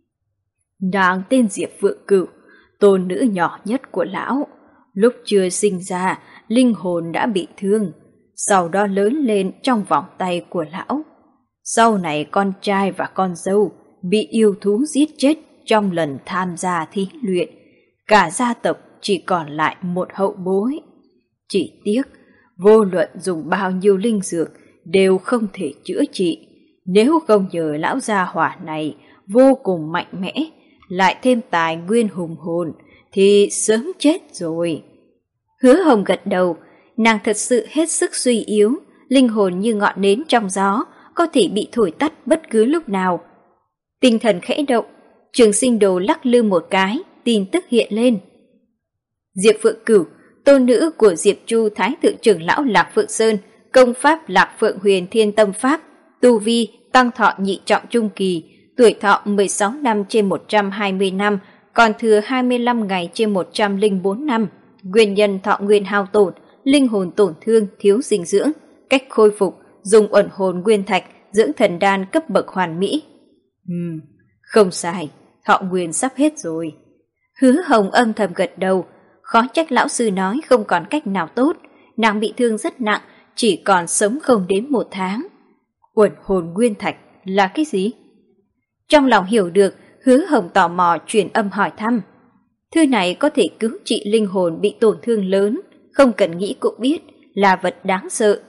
A: Nàng tên Diệp Vượng Cửu, tôn nữ nhỏ nhất của lão. Lúc chưa sinh ra, linh hồn đã bị thương. sau đó lớn lên trong vòng tay của lão. Sau này con trai và con dâu bị yêu thú giết chết trong lần tham gia thí luyện, cả gia tộc chỉ còn lại một hậu bối. Chỉ tiếc, vô luận dùng bao nhiêu linh dược đều không thể chữa trị, nếu không nhờ lão gia hỏa này vô cùng mạnh mẽ, lại thêm tài nguyên hùng hồn, thì sớm chết rồi. Hứa Hồng gật đầu, nàng thật sự hết sức suy yếu, linh hồn như ngọn nến trong gió, có thể bị thổi tắt bất cứ lúc nào. Tinh thần khẽ động, Trường Sinh Đồ lắc lư một cái, tin tức hiện lên. Diệp Phượng Cửu, tôn nữ của Diệp Chu Thái thượng trưởng lão Lạc Phượng Sơn, công pháp Lạc Phượng Huyền Thiên Tâm Pháp, tu vi tăng thọ nhị trọng trung kỳ, tuổi thọ mười sáu năm trên một trăm hai mươi năm, còn thừa hai mươi lăm ngày trên một trăm lẻ bốn năm. Nguyên nhân thọ nguyên hao tổn, linh hồn tổn thương, thiếu dinh dưỡng. Cách khôi phục, dùng uẩn hồn nguyên thạch, dưỡng thần đan cấp bậc hoàn mỹ. Ừm, không sai, thọ nguyên sắp hết rồi. Hứa Hồng âm thầm gật đầu, khó trách lão sư nói không còn cách nào tốt, nàng bị thương rất nặng, chỉ còn sống không đến một tháng. Uẩn hồn nguyên thạch là cái gì? Trong lòng hiểu được, Hứa Hồng tò mò truyền âm hỏi thăm. Thư này có thể cứu trị linh hồn bị tổn thương lớn, không cần nghĩ cũng biết là vật đáng sợ.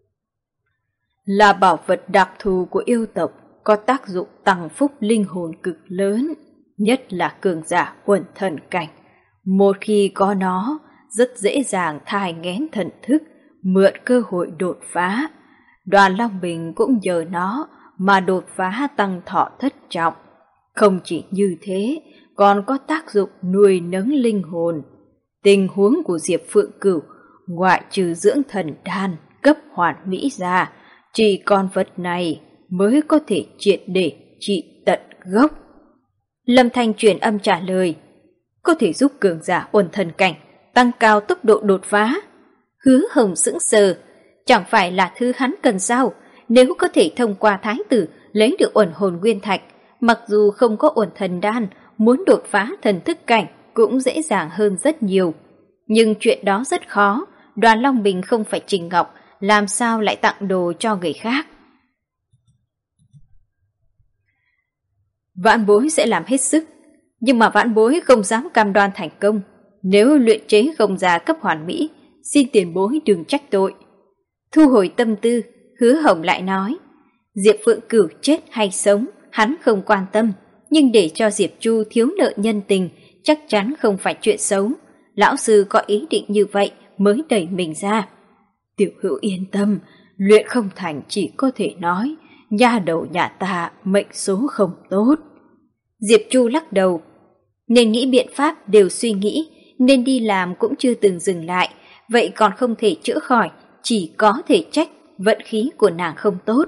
A: Là bảo vật đặc thù của yêu tộc, có tác dụng tăng phúc linh hồn cực lớn, nhất là cường giả quần thần cảnh. Một khi có nó, rất dễ dàng thai nghén thần thức, mượn cơ hội đột phá. Đoàn Long Bình cũng nhờ nó mà đột phá tăng thọ thất trọng. Không chỉ như thế, còn có tác dụng nuôi nấng linh hồn. Tình huống của Diệp Phượng Cửu, ngoại trừ dưỡng thần đan cấp hoàn mỹ ra, chỉ còn vật này mới có thể triệt để trị tận gốc. Lâm Thanh truyền âm trả lời, có thể giúp cường giả uẩn thần cảnh tăng cao tốc độ đột phá. Hứa Hồng sững sờ, chẳng phải là thứ hắn cần sao? Nếu có thể thông qua thái tử lấy được uẩn hồn nguyên thạch, mặc dù không có uẩn thần đan, muốn đột phá thần thức cảnh cũng dễ dàng hơn rất nhiều. Nhưng chuyện đó rất khó, Đoàn Long Bình không phải Trình Ngọc, làm sao lại tặng đồ cho người khác? Vãn bối sẽ làm hết sức, nhưng mà vãn bối không dám cam đoan thành công. Nếu luyện chế không ra cấp hoàn mỹ, xin tiền bối đừng trách tội. Thu hồi tâm tư, Hứa Hồng lại nói, Diệp Phượng Cửu chết hay sống, hắn không quan tâm, nhưng để cho Diệp Chu thiếu nợ nhân tình, chắc chắn không phải chuyện xấu. Lão sư có ý định như vậy mới đẩy mình ra. Tiểu Hữu yên tâm, luyện không thành chỉ có thể nói, nha đầu nhà ta mệnh số không tốt. Diệp Chu lắc đầu, nên nghĩ biện pháp đều suy nghĩ, nên đi làm cũng chưa từng dừng lại, vậy còn không thể chữa khỏi, chỉ có thể trách vận khí của nàng không tốt.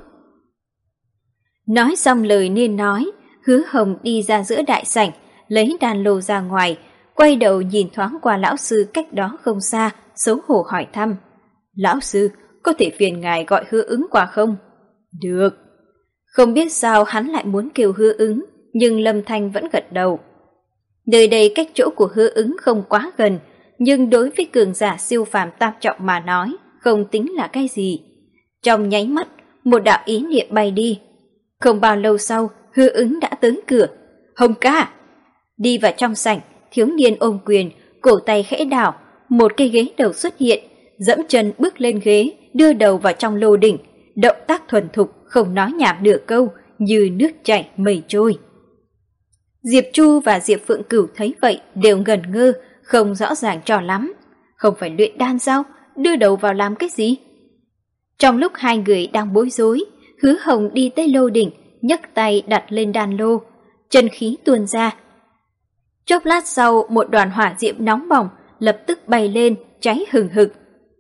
A: Nói xong lời nên nói, Hứa Hồng đi ra giữa đại sảnh, lấy đàn lô ra ngoài, quay đầu nhìn thoáng qua lão sư cách đó không xa, xấu hổ hỏi thăm. Lão sư, có thể phiền ngài gọi Hứa Ứng qua không? Được. Không biết sao hắn lại muốn kêu Hứa Ứng, nhưng Lâm Thanh vẫn gật đầu. Nơi đây cách chỗ của Hứa Ứng không quá gần, nhưng đối với cường giả siêu phàm tam trọng mà nói, không tính là cái gì. Trong nháy mắt, một đạo ý niệm bay đi. Không bao lâu sau, Hứa Ứng đã tới cửa. Hồng ca! Đi vào trong sảnh, thiếu niên ôm quyền, cổ tay khẽ đảo, một cây ghế đầu xuất hiện, dẫm chân bước lên ghế, đưa đầu vào trong lô đỉnh, động tác thuần thục, không nói nhảm nửa câu, như nước chảy mây trôi. Diệp Chu và Diệp Phượng Cửu thấy vậy đều ngẩn ngơ, không rõ ràng cho lắm. Không phải luyện đan sao? Đưa đầu vào làm cái gì? Trong lúc hai người đang bối rối, Hứa Hồng đi tới lô đỉnh, nhấc tay đặt lên đan lô, chân khí tuôn ra. Chốc lát sau, một đoàn hỏa diệm nóng bỏng lập tức bay lên, cháy hừng hực.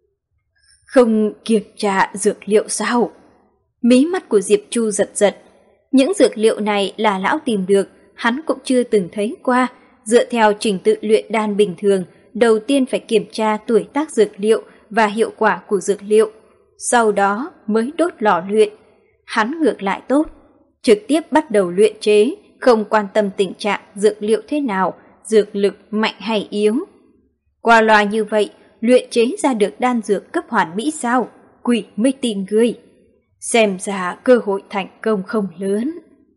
A: Không kiểm tra dược liệu sao? Mí mắt của Diệp Chu giật giật. Những dược liệu này là lão tìm được, hắn cũng chưa từng thấy qua. Dựa theo trình tự luyện đan bình thường, đầu tiên phải kiểm tra tuổi tác dược liệu và hiệu quả của dược liệu, sau đó mới đốt lò luyện. Hắn ngược lại tốt, trực tiếp bắt đầu luyện chế, không quan tâm tình trạng dược liệu thế nào, dược lực mạnh hay yếu. Qua loa như vậy, luyện chế ra được đan dược cấp hoàn mỹ sao? quỷ mới tin ngươi. Xem ra cơ hội thành công không lớn.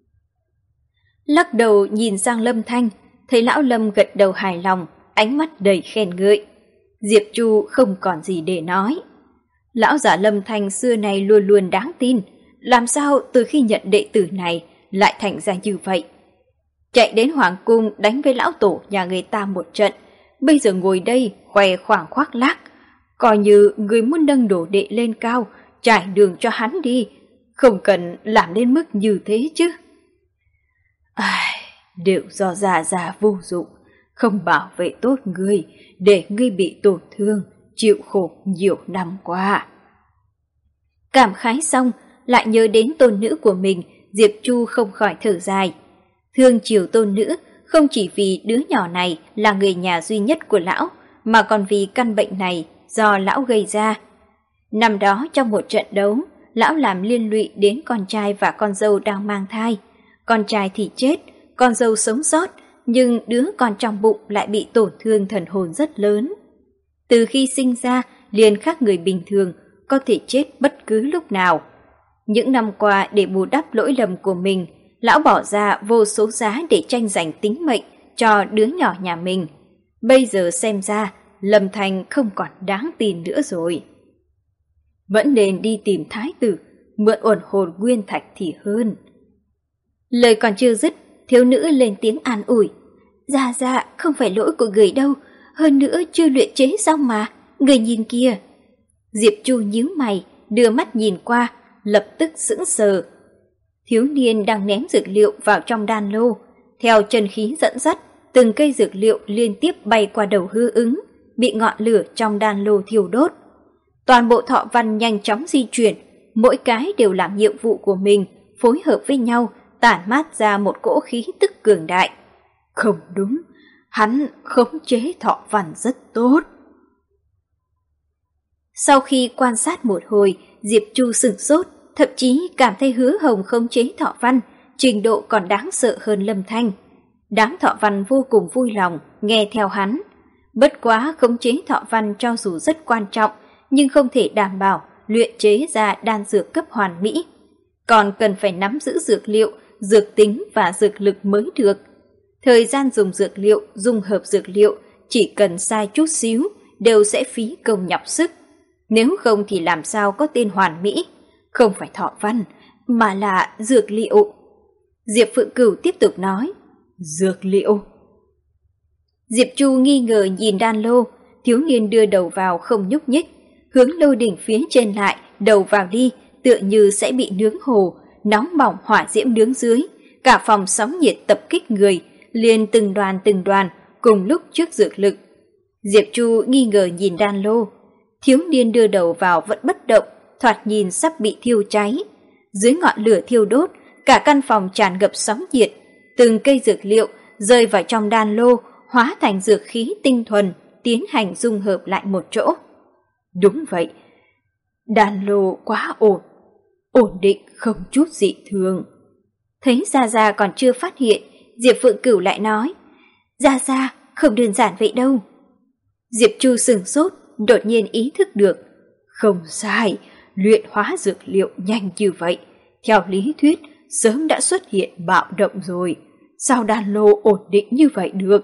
A: Lắc đầu nhìn sang Lâm Thanh, thấy lão Lâm gật đầu hài lòng, ánh mắt đầy khen ngợi. Diệp Chu không còn gì để nói. Lão giả Lâm Thanh xưa nay luôn luôn đáng tin, làm sao từ khi nhận đệ tử này lại thành ra như vậy? Chạy đến hoàng cung đánh với lão tổ nhà người ta một trận, bây giờ ngồi đây khoe khoang khoác lác, coi như người muốn nâng đổ đệ lên cao, trải đường cho hắn đi, không cần làm đến mức như thế chứ. Ai, đều do già già vô dụng, không bảo vệ tốt ngươi, để ngươi bị tổn thương, chịu khổ nhiều năm qua. Cảm khái xong, lại nhớ đến tôn nữ của mình, Diệp Chu không khỏi thở dài. Thương chiều tôn nữ không chỉ vì đứa nhỏ này là người nhà duy nhất của lão, mà còn vì căn bệnh này do lão gây ra. Năm đó trong một trận đấu, lão làm liên lụy đến con trai và con dâu đang mang thai. Con trai thì chết, con dâu sống sót, nhưng đứa con trong bụng lại bị tổn thương thần hồn rất lớn. Từ khi sinh ra, liền khác người bình thường, có thể chết bất cứ lúc nào. Những năm qua để bù đắp lỗi lầm của mình, lão bỏ ra vô số giá để tranh giành tính mệnh cho đứa nhỏ nhà mình. Bây giờ xem ra, Lâm Thanh không còn đáng tin nữa rồi. Vẫn nên đi tìm thái tử, mượn uẩn hồn nguyên thạch thì hơn. Lời còn chưa dứt, thiếu nữ lên tiếng an ủi. Dạ dạ, không phải lỗi của người đâu, hơn nữa chưa luyện chế xong mà, người nhìn kia. Diệp Chu nhíu mày, đưa mắt nhìn qua, lập tức sững sờ. Thiếu niên đang ném dược liệu vào trong đan lô, theo chân khí dẫn dắt, từng cây dược liệu liên tiếp bay qua đầu hư ứng, bị ngọn lửa trong đan lô thiêu đốt. Toàn bộ thọ văn nhanh chóng di chuyển, mỗi cái đều làm nhiệm vụ của mình, phối hợp với nhau, tản mát ra một cỗ khí tức cường đại. Không đúng, hắn khống chế thọ văn rất tốt. Sau khi quan sát một hồi, Diệp Chu sửng sốt, thậm chí cảm thấy Hứa Hồng khống chế thọ văn, trình độ còn đáng sợ hơn Lâm Thanh. Đám thọ văn vô cùng vui lòng, nghe theo hắn. Bất quá khống chế thọ văn cho dù rất quan trọng, nhưng không thể đảm bảo luyện chế ra đan dược cấp hoàn mỹ. Còn cần phải nắm giữ dược liệu, dược tính và dược lực mới được. Thời gian dùng dược liệu, dung hợp dược liệu, chỉ cần sai chút xíu, đều sẽ phí công nhọc sức. Nếu không thì làm sao có tên hoàn mỹ, không phải thọ văn, mà là dược liệu. Diệp Phượng Cửu tiếp tục nói, dược liệu. Diệp Chu nghi ngờ nhìn đan lô, thiếu niên đưa đầu vào không nhúc nhích, hướng lô đỉnh phía trên lại, đầu vào đi, tựa như sẽ bị nướng hồ, nóng bỏng hỏa diễm nướng dưới, cả phòng sóng nhiệt tập kích người, liền từng đoàn từng đoàn, cùng lúc trước dược lực. Diệp Chu nghi ngờ nhìn đan lô, thiếu niên đưa đầu vào vẫn bất động, thoạt nhìn sắp bị thiêu cháy. Dưới ngọn lửa thiêu đốt, cả căn phòng tràn ngập sóng nhiệt, từng cây dược liệu rơi vào trong đan lô, hóa thành dược khí tinh thuần, tiến hành dung hợp lại một chỗ. Đúng vậy, đan lô quá ổn, ổn định không chút dị thường. Thấy Gia Gia còn chưa phát hiện, Diệp Phượng Cửu lại nói, Gia Gia, không đơn giản vậy đâu. Diệp Chu sửng sốt, đột nhiên ý thức được. Không sai, luyện hóa dược liệu nhanh như vậy, theo lý thuyết sớm đã xuất hiện bạo động rồi. Sao đan lô ổn định như vậy được?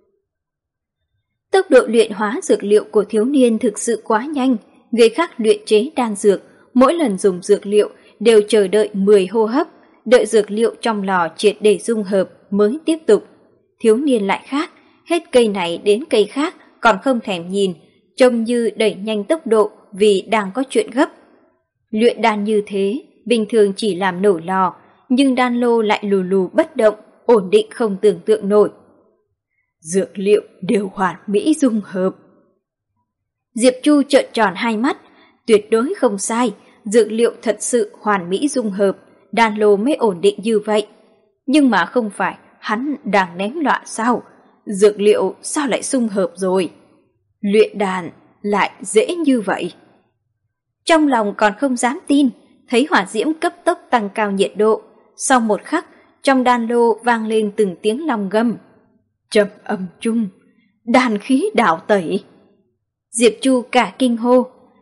A: Tốc độ luyện hóa dược liệu của thiếu niên thực sự quá nhanh. Người khác luyện chế đan dược, mỗi lần dùng dược liệu đều chờ đợi mười hô hấp, đợi dược liệu trong lò triệt để dung hợp mới tiếp tục. Thiếu niên lại khác, hết cây này đến cây khác còn không thèm nhìn, trông như đẩy nhanh tốc độ vì đang có chuyện gấp. Luyện đan như thế, bình thường chỉ làm nổ lò, nhưng đan lô lại lù lù bất động, ổn định không tưởng tượng nổi. Dược liệu đều hoàn mỹ dung hợp. Diệp Chu trợn tròn hai mắt, tuyệt đối không sai, dược liệu thật sự hoàn mỹ dung hợp, đan lô mới ổn định như vậy. Nhưng mà không phải hắn đang ném loạn sao? Dược liệu sao lại dung hợp rồi? Luyện đan lại dễ như vậy? Trong lòng còn không dám tin, thấy hỏa diễm cấp tốc tăng cao nhiệt độ. Sau một khắc, trong đan lô vang lên từng tiếng long gầm. Trầm âm chung, đan khí đảo tẩy. Diệp Chu cả kinh hô,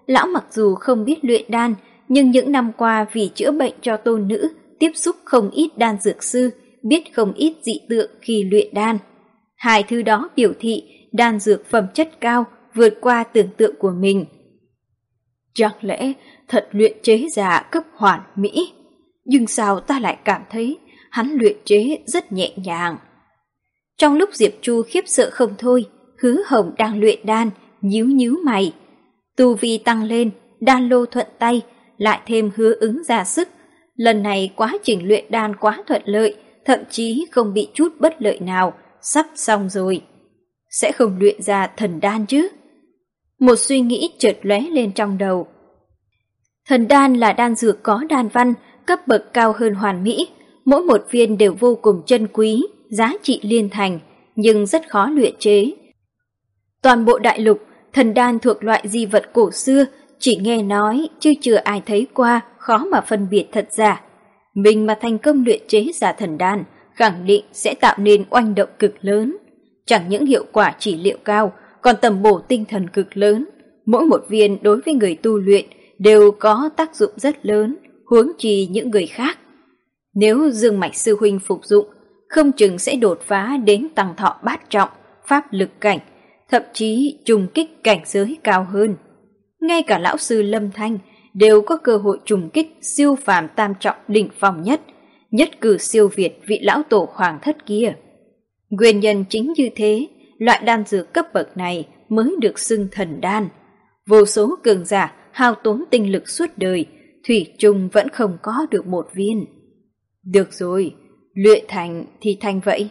A: lão mặc dù không biết luyện đan, nhưng những năm qua vì chữa bệnh cho tôn nữ, tiếp xúc không ít đan dược sư, biết không ít dị tượng khi luyện đan. Hai thứ đó biểu thị đan dược phẩm chất cao, vượt qua tưởng tượng của mình. Chẳng lẽ thật luyện chế giả cấp hoàn mỹ? Nhưng sao ta lại cảm thấy hắn luyện chế rất nhẹ nhàng? Trong lúc Diệp Chu khiếp sợ không thôi, Hứa Hồng đang luyện đan, nhíu nhíu mày. Tu vi tăng lên, đan lô thuận tay, lại thêm Hứa Ứng ra sức. Lần này quá trình luyện đan quá thuận lợi, thậm chí không bị chút bất lợi nào, sắp xong rồi. Sẽ không luyện ra thần đan chứ? Một suy nghĩ chợt lóe lên trong đầu. Thần đan là đan dược có đan văn, cấp bậc cao hơn hoàn mỹ, mỗi một viên đều vô cùng chân quý, giá trị liên thành, nhưng rất khó luyện chế. Toàn bộ đại lục, thần đan thuộc loại di vật cổ xưa, chỉ nghe nói chứ chưa ai thấy qua, khó mà phân biệt thật giả. Mình mà thành công luyện chế ra thần đan, khẳng định sẽ tạo nên oanh động cực lớn. Chẳng những hiệu quả trị liệu cao, còn tầm bổ tinh thần cực lớn. Mỗi một viên đối với người tu luyện đều có tác dụng rất lớn, huống chi những người khác. Nếu Dương Mạch sư huynh phục dụng, không chừng sẽ đột phá đến tăng thọ bát trọng, pháp lực cảnh, thậm chí trùng kích cảnh giới cao hơn. Ngay cả lão sư Lâm Thanh đều có cơ hội trùng kích siêu phàm tam trọng đỉnh phong nhất, nhất cử siêu việt vị lão tổ hoàng thất kia. Nguyên nhân chính như thế, loại đan dược cấp bậc này mới được xưng thần đan. Vô số cường giả hao tốn tinh lực suốt đời, thủy chung vẫn không có được một viên. Được rồi, luyện thành thì thành vậy.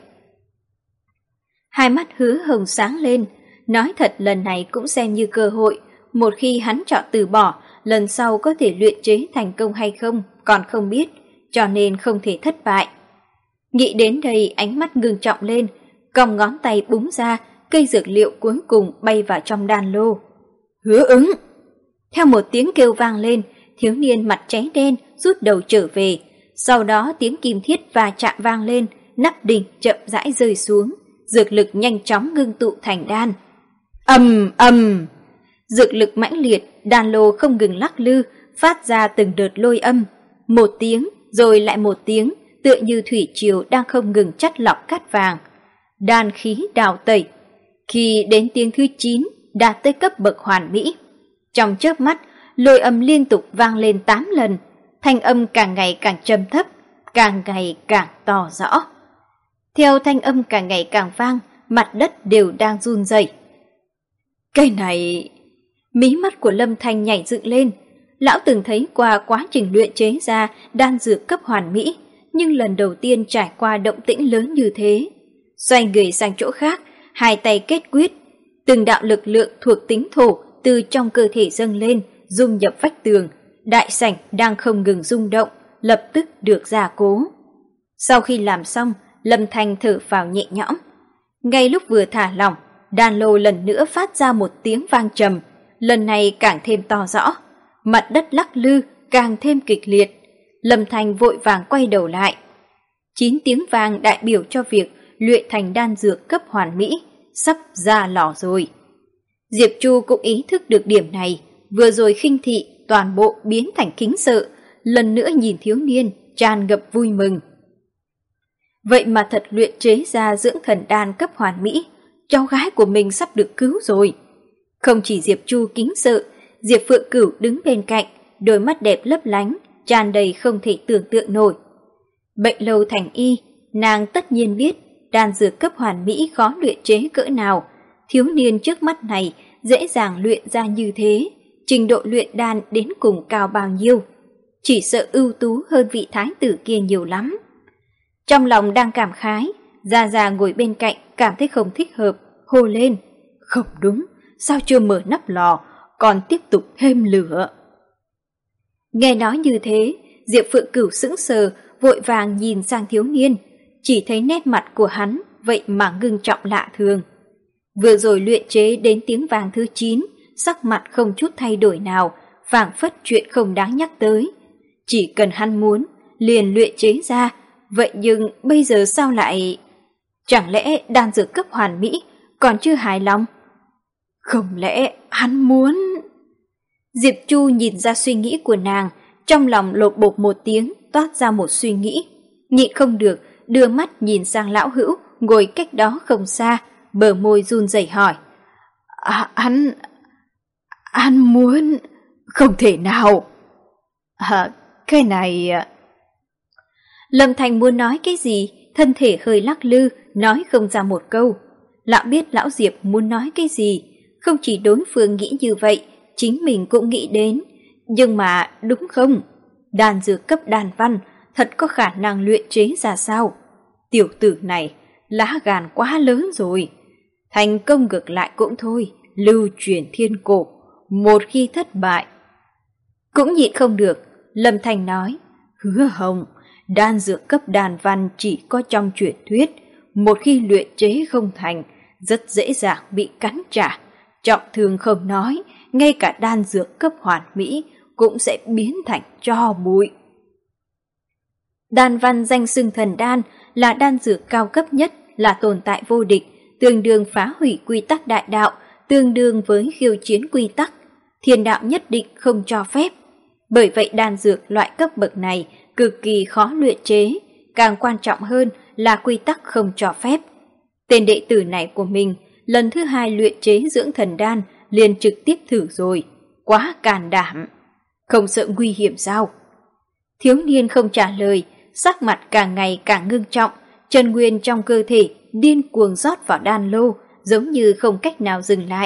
A: Hai mắt Hứa Hồng sáng lên, nói thật lần này cũng xem như cơ hội, một khi hắn chọn từ bỏ, lần sau có thể luyện chế thành công hay không còn không biết, cho nên không thể thất bại. Nghĩ đến đây ánh mắt ngưng trọng lên, cong ngón tay búng ra, cây dược liệu cuối cùng bay vào trong đan lô. Hứa Ứng! Theo một tiếng kêu vang lên, thiếu niên mặt cháy đen rút đầu trở về, sau đó tiếng kim thiết va chạm vang lên, nắp đỉnh chậm rãi rơi xuống, dược lực nhanh chóng ngưng tụ thành đan. Ầm ầm! Dược lực mãnh liệt, đan lô không ngừng lắc lư, phát ra từng đợt lôi âm. Một tiếng, rồi lại một tiếng, tựa như thủy triều đang không ngừng chắt lọc cát vàng. Đan khí đào tẩy. Khi đến tiếng thứ chín, đạt tới cấp bậc hoàn mỹ. Trong chớp mắt, lôi âm liên tục vang lên tám lần, thanh âm càng ngày càng trầm thấp, càng ngày càng to rõ. Theo thanh âm càng ngày càng vang, mặt đất đều đang run rẩy. Cái này... Mí mắt của Lâm Thanh nhảy dựng lên. Lão từng thấy qua quá trình luyện chế ra đan dược cấp hoàn mỹ, nhưng lần đầu tiên trải qua động tĩnh lớn như thế. Xoay người sang chỗ khác, hai tay kết quyết, từng đạo lực lượng thuộc tính thổ từ trong cơ thể dâng lên, dung nhập vách tường. Đại sảnh đang không ngừng rung động, lập tức được gia cố. Sau khi làm xong, Lâm Thanh thở phào nhẹ nhõm. Ngay lúc vừa thả lỏng, đan lô lần nữa phát ra một tiếng vang trầm, lần này càng thêm to rõ. Mặt đất lắc lư càng thêm kịch liệt. Lâm Thanh vội vàng quay đầu lại. Chín tiếng vang đại biểu cho việc luyện thành đan dược cấp hoàn mỹ, sắp ra lò rồi. Diệp Chu cũng ý thức được điểm này, vừa rồi khinh thị toàn bộ biến thành kính sợ, lần nữa nhìn thiếu niên tràn ngập vui mừng. Vậy mà thật luyện chế ra dưỡng thần đan cấp hoàn mỹ, cháu gái của mình sắp được cứu rồi. Không chỉ Diệp Chu kính sợ, Diệp Phượng Cửu đứng bên cạnh, đôi mắt đẹp lấp lánh, tràn đầy không thể tưởng tượng nổi. Bệnh lâu thành y, nàng tất nhiên biết đan dược cấp hoàn mỹ khó luyện chế cỡ nào. Thiếu niên trước mắt này dễ dàng luyện ra như thế, trình độ luyện đan đến cùng cao bao nhiêu. Chỉ sợ ưu tú hơn vị thái tử kia nhiều lắm. Trong lòng đang cảm khái, Gia Gia ngồi bên cạnh cảm thấy không thích hợp, hô lên. Không đúng, sao chưa mở nắp lò, còn tiếp tục thêm lửa. Nghe nói như thế, Diệp Phượng Cửu sững sờ, vội vàng nhìn sang thiếu niên, chỉ thấy nét mặt của hắn vậy mà ngưng trọng lạ thường. Vừa rồi luyện chế đến tiếng vàng thứ chín, sắc mặt không chút thay đổi nào, phảng phất chuyện không đáng nhắc tới. Chỉ cần hắn muốn, liền luyện chế ra, vậy nhưng bây giờ sao lại... Chẳng lẽ đan dược cấp hoàn mỹ còn chưa hài lòng? Không lẽ hắn muốn... Diệp Chu nhìn ra suy nghĩ của nàng, trong lòng lột bột một tiếng toát ra một suy nghĩ. Nhịn không được, đưa mắt nhìn sang lão hữu ngồi cách đó không xa, bờ môi run rẩy hỏi. À, hắn... hắn muốn... không thể nào... À, cái này... Lâm Thành muốn nói cái gì, thân thể hơi lắc lư, nói không ra một câu. Lão biết lão Diệp muốn nói cái gì, không chỉ đối phương nghĩ như vậy, chính mình cũng nghĩ đến. Nhưng mà đúng không? Đan dược cấp đan văn thật có khả năng luyện chế ra sao? Tiểu tử này, lá gan quá lớn rồi. Thành công ngược lại cũng thôi, lưu truyền thiên cổ, một khi thất bại. Cũng nhịn không được, Lâm Thành nói, Hứa Hồng, đan dược cấp đan văn chỉ có trong truyền thuyết, một khi luyện chế không thành, rất dễ dàng bị cắn trả. Trọng thương không nói, ngay cả đan dược cấp hoàn mỹ cũng sẽ biến thành tro bụi. Đan văn danh xưng thần đan là đan dược cao cấp nhất, là tồn tại vô địch, tương đương phá hủy quy tắc đại đạo, tương đương với khiêu chiến quy tắc. Thiên đạo nhất định không cho phép. Bởi vậy đan dược loại cấp bậc này cực kỳ khó luyện chế, càng quan trọng hơn là quy tắc không cho phép. Tên đệ tử này của mình lần thứ hai luyện chế dưỡng thần đan liền trực tiếp thử rồi, quá can đảm. Không sợ nguy hiểm sao? Thiếu niên không trả lời, sắc mặt càng ngày càng ngưng trọng, chân nguyên trong cơ thể điên cuồng rót vào đan lô, giống như không cách nào dừng lại.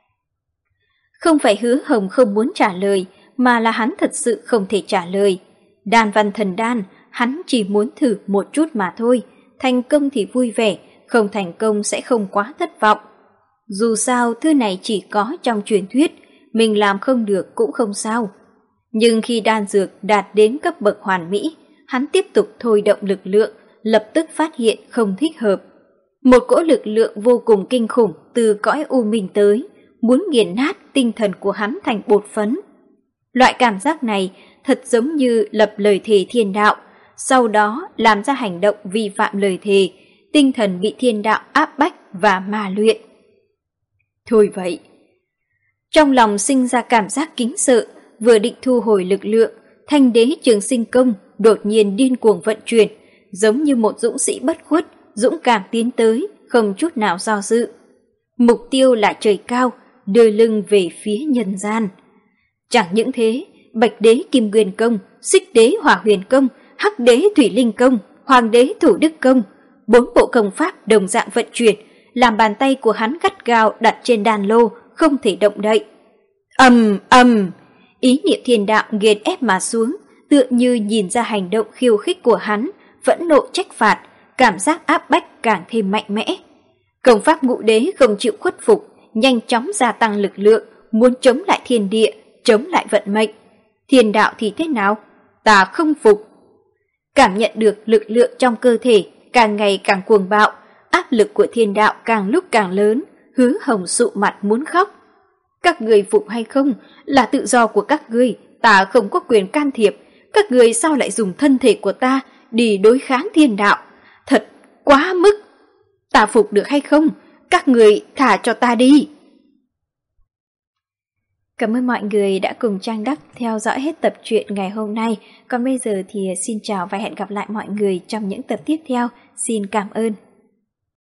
A: Không phải Hứa Hồng không muốn trả lời, mà là hắn thật sự không thể trả lời. Đan văn thần đan, hắn chỉ muốn thử một chút mà thôi, thành công thì vui vẻ, không thành công sẽ không quá thất vọng. Dù sao thứ này chỉ có trong truyền thuyết, mình làm không được cũng không sao. Nhưng khi đan dược đạt đến cấp bậc hoàn mỹ, hắn tiếp tục thôi động lực lượng, lập tức phát hiện không thích hợp. Một cỗ lực lượng vô cùng kinh khủng từ cõi u minh tới, muốn nghiền nát tinh thần của hắn thành bột phấn. Loại cảm giác này thật giống như lập lời thề thiên đạo, sau đó làm ra hành động vi phạm lời thề, tinh thần bị thiên đạo áp bách và ma luyện. Thôi vậy. Trong lòng sinh ra cảm giác kính sợ, vừa định thu hồi lực lượng, Thanh Đế Trường Sinh Công đột nhiên điên cuồng vận chuyển, giống như một dũng sĩ bất khuất, dũng cảm tiến tới, không chút nào do dự. Mục tiêu là trời cao, đưa lưng về phía nhân gian. Chẳng những thế, Bạch Đế Kim Nguyên Công, Xích Đế Hỏa Huyền Công, Hắc Đế Thủy Linh Công, Hoàng Đế Thủ Đức Công, bốn bộ công pháp đồng dạng vận chuyển, làm bàn tay của hắn gắt gao đặt trên đàn lô, không thể động đậy. Ầm ầm, ý niệm thiên đạo nghiền ép mà xuống, tựa như nhìn ra hành động khiêu khích của hắn, phẫn nộ trách phạt, cảm giác áp bách càng thêm mạnh mẽ. Công pháp Ngũ Đế không chịu khuất phục, nhanh chóng gia tăng lực lượng, muốn chống lại thiên địa, chống lại vận mệnh. Thiên đạo thì thế nào? Ta không phục. Cảm nhận được lực lượng trong cơ thể càng ngày càng cuồng bạo, áp lực của thiên đạo càng lúc càng lớn, Hứa Hồng sụ mặt muốn khóc. Các người phục hay không là tự do của các ngươi, ta không có quyền can thiệp. Các người sao lại dùng thân thể của ta đi đối kháng thiên đạo? Thật quá mức. Ta phục được hay không? Các người thả cho ta đi. Cảm ơn mọi người đã cùng Trang Đắc theo dõi hết tập truyện ngày hôm nay. Còn bây giờ thì xin chào và hẹn gặp lại mọi người trong những tập tiếp theo. Xin cảm ơn.